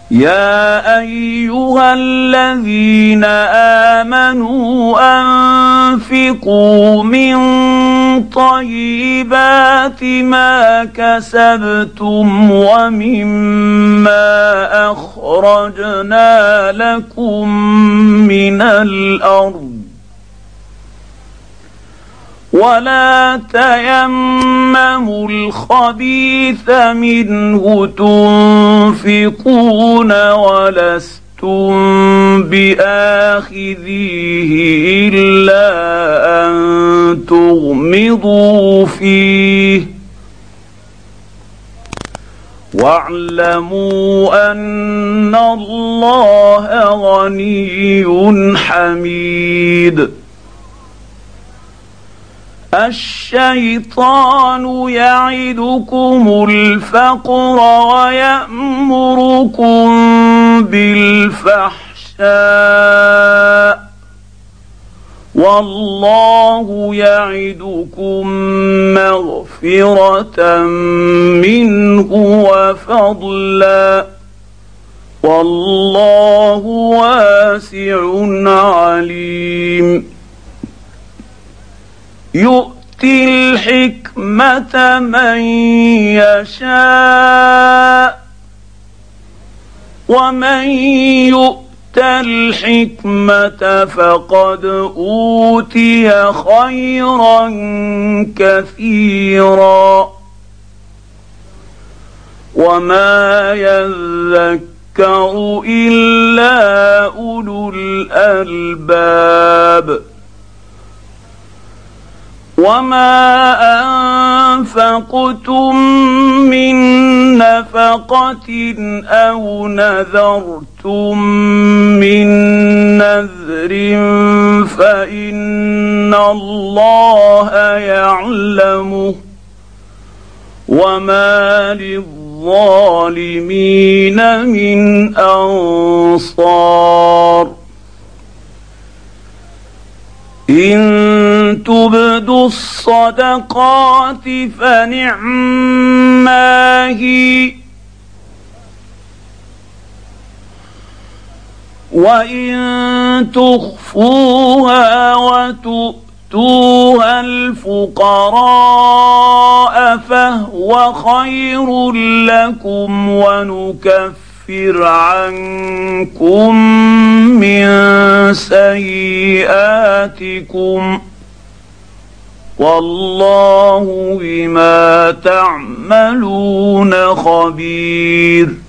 يا ايها الذين امنوا انفقوا من طيبات ما كسبتم ومما اخرجنا لكم من الارض ولا تيمموا الخبيث منه تنفقون ولستم بآخذيه إلا أن تغمضوا فيه واعلموا أن الله غني حميد. الشيطان يعدكم الفقر ويأمركم بالفحشاء والله يعدكم مغفرة منه وفضلا والله واسع عليم. يؤتي الحكمة من يشاء ومن يؤت الحكمة فقد أوتي خيرا كثيرا وما يذكر إلا أولو الألباب. وما أنفقتم من نفقة أو نذرتم من نذر فإن الله يعلمه وما للظالمين من أنصار. إن تبدوا الصدقات فنعما هي وإن تخفوها وتؤتوها الفقراء فهو خير لكم ونكفر عنكم من سيئاتكم والله بما تعملون خبير.